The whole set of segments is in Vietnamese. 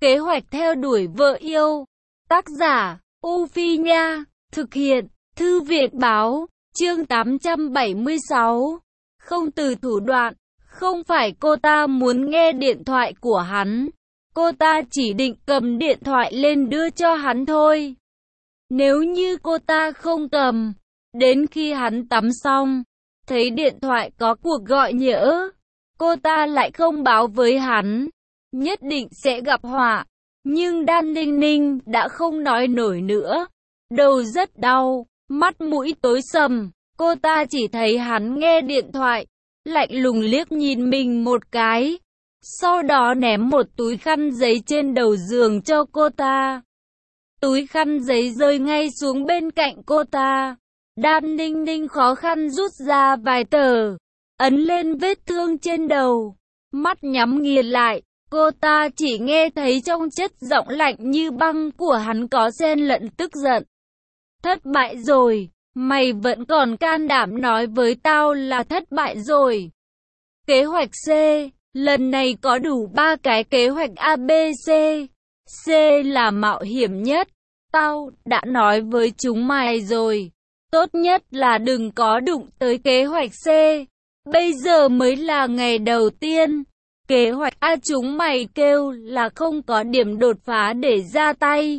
Kế hoạch theo đuổi vợ yêu. Tác giả, U Phi Nha. Thực hiện, Thư viện Báo. Chương 876. Không từ thủ đoạn. Không phải cô ta muốn nghe điện thoại của hắn. Cô ta chỉ định cầm điện thoại lên đưa cho hắn thôi. Nếu như cô ta không cầm, đến khi hắn tắm xong, thấy điện thoại có cuộc gọi nhỡ, cô ta lại không báo với hắn, nhất định sẽ gặp họa. Nhưng Đan Ninh Ninh đã không nói nổi nữa, đầu rất đau, mắt mũi tối sầm, cô ta chỉ thấy hắn nghe điện thoại, lạnh lùng liếc nhìn mình một cái, sau đó ném một túi khăn giấy trên đầu giường cho cô ta. Túi khăn giấy rơi ngay xuống bên cạnh cô ta. Đan Ninh Ninh khó khăn rút ra vài tờ, ấn lên vết thương trên đầu, mắt nhắm nghiền lại. Cô ta chỉ nghe thấy trong chất giọng lạnh như băng của hắn có xen lẫn tức giận. Thất bại rồi, mày vẫn còn can đảm nói với tao là thất bại rồi. Kế hoạch C, lần này có đủ 3 cái kế hoạch ABC. C là mạo hiểm nhất. Tao đã nói với chúng mày rồi, tốt nhất là đừng có đụng tới kế hoạch C. Bây giờ mới là ngày đầu tiên. Kế hoạch A chúng mày kêu là không có điểm đột phá để ra tay.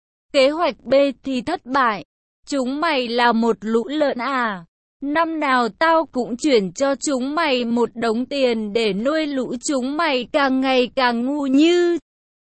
Kế hoạch B thì thất bại. Chúng mày là một lũ lợn à? Năm nào tao cũng chuyển cho chúng mày một đống tiền để nuôi lũ chúng mày càng ngày càng ngu như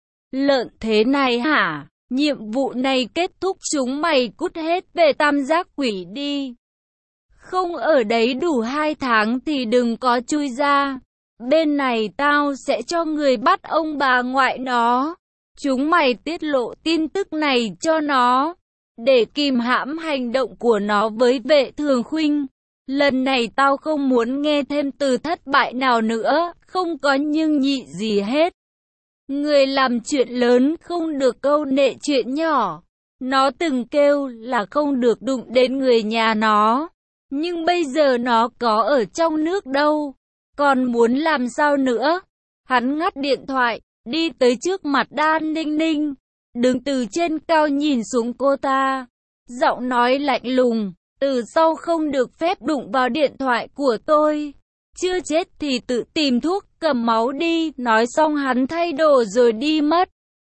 lợn thế này hả? Nhiệm vụ này kết thúc chúng mày cút hết về tam giác quỷ đi. Không ở đấy đủ 2 tháng thì đừng có chui ra. Bên này tao sẽ cho người bắt ông bà ngoại nó. Chúng mày tiết lộ tin tức này cho nó, để kìm hãm hành động của nó với Vệ Thường Khuynh. Lần này tao không muốn nghe thêm từ thất bại nào nữa, không có nhưng nhị gì hết. Người làm chuyện lớn không được câu nệ chuyện nhỏ. Nó từng kêu là không được đụng đến người nhà nó, nhưng bây giờ nó có ở trong nước đâu, còn muốn làm sao nữa? Hắn ngắt điện thoại, đi tới trước mặt Đan Ninh Ninh, đứng từ trên cao nhìn xuống cô ta, giọng nói lạnh lùng, từ sau không được phép đụng vào điện thoại của tôi. Chưa chết thì tự tìm thuốc cầm máu đi. Nói xong hắn thay đồ rồi đi mất.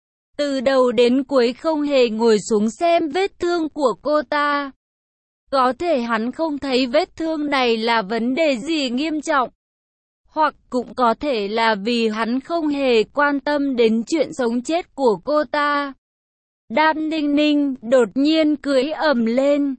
Từ đầu đến cuối không hề ngồi xuống xem vết thương của cô ta. Có thể hắn không thấy vết thương này là vấn đề gì nghiêm trọng, hoặc cũng có thể là vì hắn không hề quan tâm đến chuyện sống chết của cô ta. Đan Ninh Ninh đột nhiên cười ầm lên.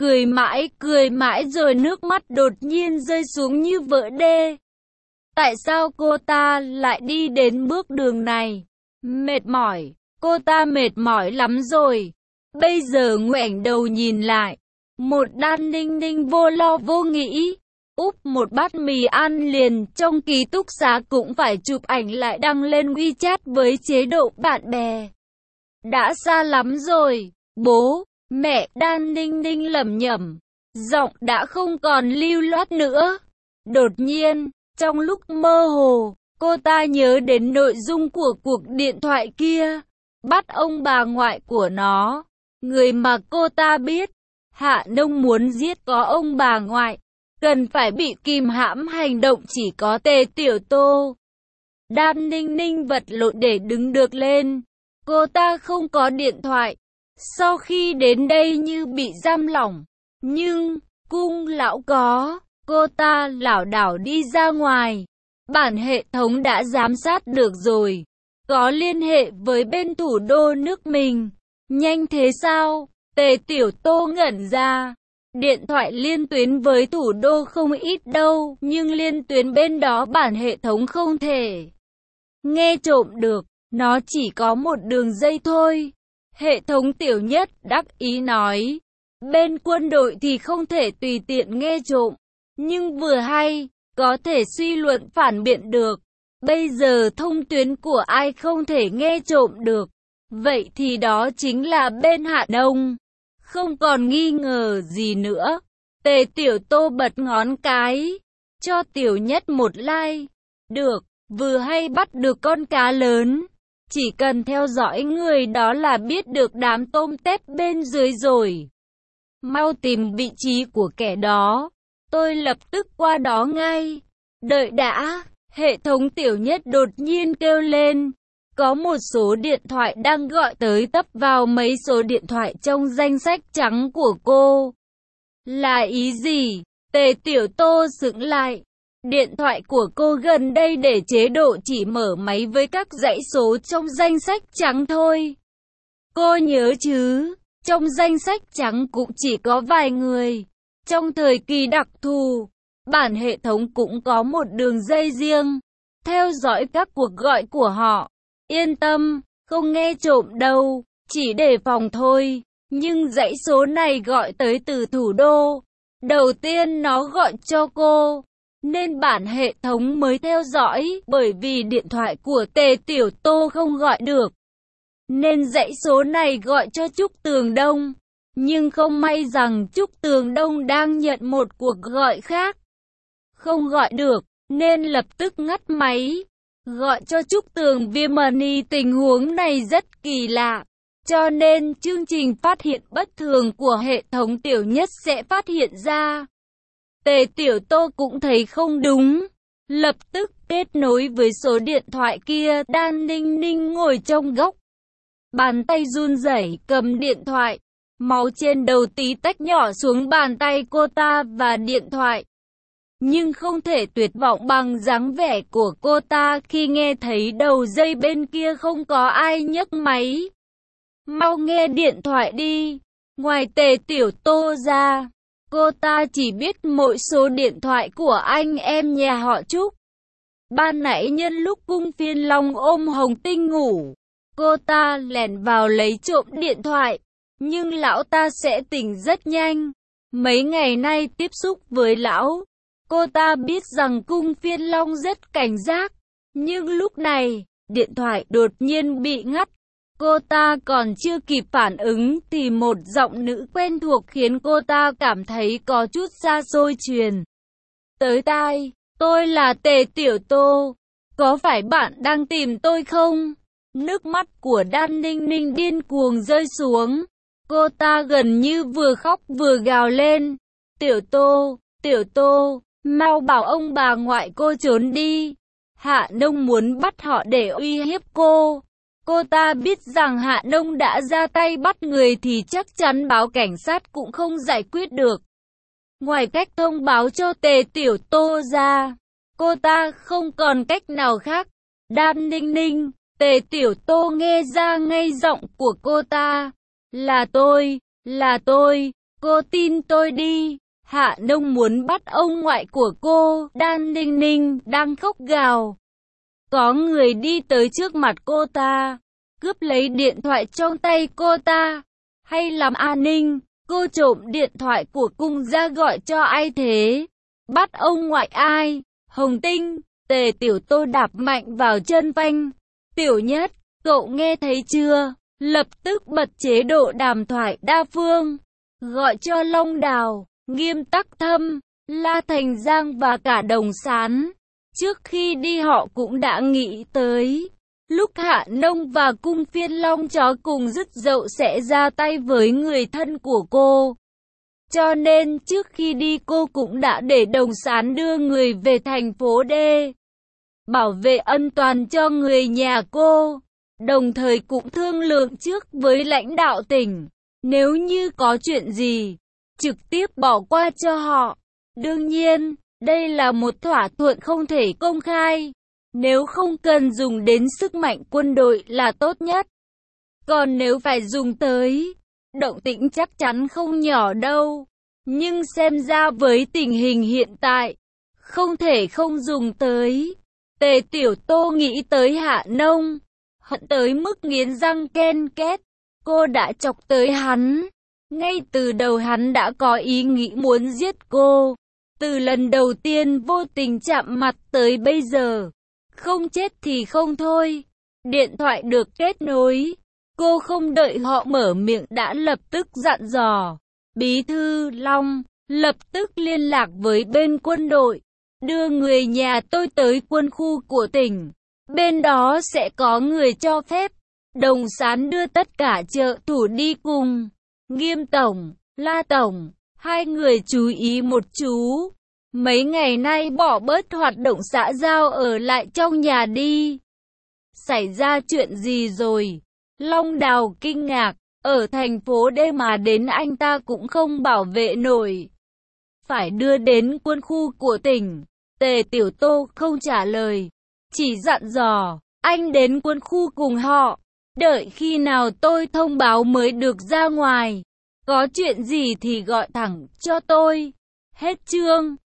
Cười mãi rồi nước mắt đột nhiên rơi xuống như vỡ đê. Tại sao cô ta lại đi đến bước đường này? Mệt mỏi, cô ta mệt mỏi lắm rồi. Bây giờ ngoảnh đầu nhìn lại, một Đan Ninh Ninh vô lo vô nghĩ, úp một bát mì ăn liền trong ký túc xá cũng phải chụp ảnh lại đăng lên WeChat với chế độ bạn bè. Đã xa lắm rồi, bố. Mẹ, Đan Ninh Ninh lẩm nhẩm, giọng đã không còn lưu loát nữa. Đột nhiên, trong lúc mơ hồ, cô ta nhớ đến nội dung của cuộc điện thoại kia, bắt ông bà ngoại của nó, người mà cô ta biết. Hạ Nông muốn giết có ông bà ngoại, cần phải bị kìm hãm hành động chỉ có Tề Tiểu Tô. Đan Ninh Ninh vật lộn để đứng được lên, cô ta không có điện thoại. Sau khi đến đây như bị giam lỏng, nhưng cung lão có, cô ta lảo đảo đi ra ngoài. Bản hệ thống đã giám sát được rồi, có liên hệ với bên thủ đô nước mình. Nhanh thế sao? Tề Tiểu Tô ngẩn ra. Điện thoại liên tuyến với thủ đô không ít đâu, nhưng liên tuyến bên đó bản hệ thống không thể nghe trộm được, nó chỉ có một đường dây thôi. Hệ thống Tiểu Nhất đắc ý nói, bên quân đội thì không thể tùy tiện nghe trộm, nhưng vừa hay, có thể suy luận phản biện được. Bây giờ thông tuyến của ai không thể nghe trộm được, vậy thì đó chính là bên Hạ Nông. Không còn nghi ngờ gì nữa. Tề Tiểu Tô bật ngón cái, cho Tiểu Nhất một like. Được, vừa hay bắt được con cá lớn. Chỉ cần theo dõi người đó là biết được đám tôm tép bên dưới rồi. Mau tìm vị trí của kẻ đó. Tôi lập tức qua đó ngay. Đợi đã, hệ thống Tiểu Nhất đột nhiên kêu lên. Có một số điện thoại đang gọi tới tấp vào mấy số điện thoại trong danh sách trắng của cô. Là ý gì? Tề Tiểu Tô sững lại. Điện thoại của cô gần đây để chế độ chỉ mở máy với các dãy số trong danh sách trắng thôi. Cô nhớ chứ, trong danh sách trắng cũng chỉ có vài người. Trong thời kỳ đặc thù, bản hệ thống cũng có một đường dây riêng, theo dõi các cuộc gọi của họ. Yên tâm, không nghe trộm đâu, chỉ đề phòng thôi. Nhưng dãy số này gọi tới từ thủ đô. Đầu tiên nó gọi cho cô, nên bản hệ thống mới theo dõi, bởi vì điện thoại của Tề Tiểu Tô không gọi được. Nên dãy số này gọi cho Trúc Tường Đông. Nhưng không may rằng Trúc Tường Đông đang nhận một cuộc gọi khác. Không gọi được, nên lập tức ngắt máy. Gọi cho Trúc Tường Viemani. Tình huống này rất kỳ lạ. Cho nên chương trình phát hiện bất thường của hệ thống Tiểu Nhất sẽ phát hiện ra. Tề Tiểu Tô cũng thấy không đúng. Lập tức kết nối với số điện thoại kia. Đan Ninh Ninh ngồi trong góc. Bàn tay run rẩy cầm điện thoại. Máu trên đầu tí tách nhỏ xuống bàn tay cô ta và điện thoại. Nhưng không thể tuyệt vọng bằng dáng vẻ của cô ta khi nghe thấy đầu dây bên kia không có ai nhấc máy. Mau nghe điện thoại đi. Ngoài Tề Tiểu Tô ra, cô ta chỉ biết mỗi số điện thoại của anh em nhà họ Trúc. Ban nãy nhân lúc Cung Phiên Long ôm Hồng Tinh ngủ, cô ta lẻn vào lấy trộm điện thoại. Nhưng lão ta sẽ tỉnh rất nhanh. Mấy ngày nay tiếp xúc với lão, cô ta biết rằng Cung Phiên Long rất cảnh giác. Nhưng lúc này, điện thoại đột nhiên bị ngắt. Cô ta còn chưa kịp phản ứng thì một giọng nữ quen thuộc khiến cô ta cảm thấy có chút xa xôi truyền tới tai. Tôi là Tề Tiểu Tô. Có phải bạn đang tìm tôi không? Nước mắt của Đan Ninh Ninh điên cuồng rơi xuống. Cô ta gần như vừa khóc vừa gào lên. Tiểu Tô, mau bảo ông bà ngoại cô trốn đi. Hạ Nông muốn bắt họ để uy hiếp cô. Cô ta biết rằng Hạ Nông đã ra tay bắt người thì chắc chắn báo cảnh sát cũng không giải quyết được. Ngoài cách thông báo cho Tề Tiểu Tô ra, cô ta không còn cách nào khác. Đan Ninh Ninh, Tề Tiểu Tô nghe ra ngay giọng của cô ta. Là tôi, cô tin tôi đi. Hạ Nông muốn bắt ông ngoại của cô. Đan Ninh Ninh đang khóc gào. Có người đi tới trước mặt cô ta, cướp lấy điện thoại trong tay cô ta. Hay làm an ninh, cô trộm điện thoại của Cung ra gọi cho ai thế? Bắt ông ngoại ai? Hồng Tinh. Tề Tiểu Tô đạp mạnh vào chân phanh. Tiểu Nhất, cậu nghe thấy chưa? Lập tức bật chế độ đàm thoại đa phương. Gọi cho Long Đào, Nghiêm Tắc Thâm, La Thành Giang và cả Đồng Sán. Trước khi đi họ cũng đã nghĩ tới lúc Hạ Nông và Cung Phiên Long chó cùng dứt dậu sẽ ra tay với người thân của cô. Cho nên trước khi đi cô cũng đã để Đồng Sán đưa người về thành phố D, bảo vệ an toàn cho người nhà cô. Đồng thời cũng thương lượng trước với lãnh đạo tỉnh, nếu như có chuyện gì, trực tiếp bỏ qua cho họ. Đương nhiên, đây là một thỏa thuận không thể công khai, nếu không cần dùng đến sức mạnh quân đội là tốt nhất. Còn nếu phải dùng tới, động tĩnh chắc chắn không nhỏ đâu. Nhưng xem ra với tình hình hiện tại, không thể không dùng tới. Tề Tiểu Tô nghĩ tới Hạ Nông, hận tới mức nghiến răng ken két. Cô đã chọc tới hắn. Ngay từ đầu hắn đã có ý nghĩ muốn giết cô. Từ lần đầu tiên vô tình chạm mặt tới bây giờ, không chết thì không thôi. Điện thoại được kết nối. Cô không đợi họ mở miệng đã lập tức dặn dò. Bí thư Long, lập tức liên lạc với bên quân đội. Đưa người nhà tôi tới quân khu của tỉnh. bên đó sẽ có người cho phép. Đồng Sán đưa tất cả trợ thủ đi cùng. Nghiêm tổng, La tổng, hai người chú ý một chú. Mấy ngày nay bỏ bớt hoạt động xã giao, ở lại trong nhà đi. Xảy ra chuyện gì rồi? Long Đào kinh ngạc, ở thành phố D mà đến anh ta cũng không bảo vệ nổi. Phải đưa đến quân khu của tỉnh. Tề Tiểu Tô không trả lời, chỉ dặn dò, anh đến quân khu cùng họ. Đợi khi nào tôi thông báo mới được ra ngoài. Có chuyện gì thì gọi thẳng cho tôi. Hết chương.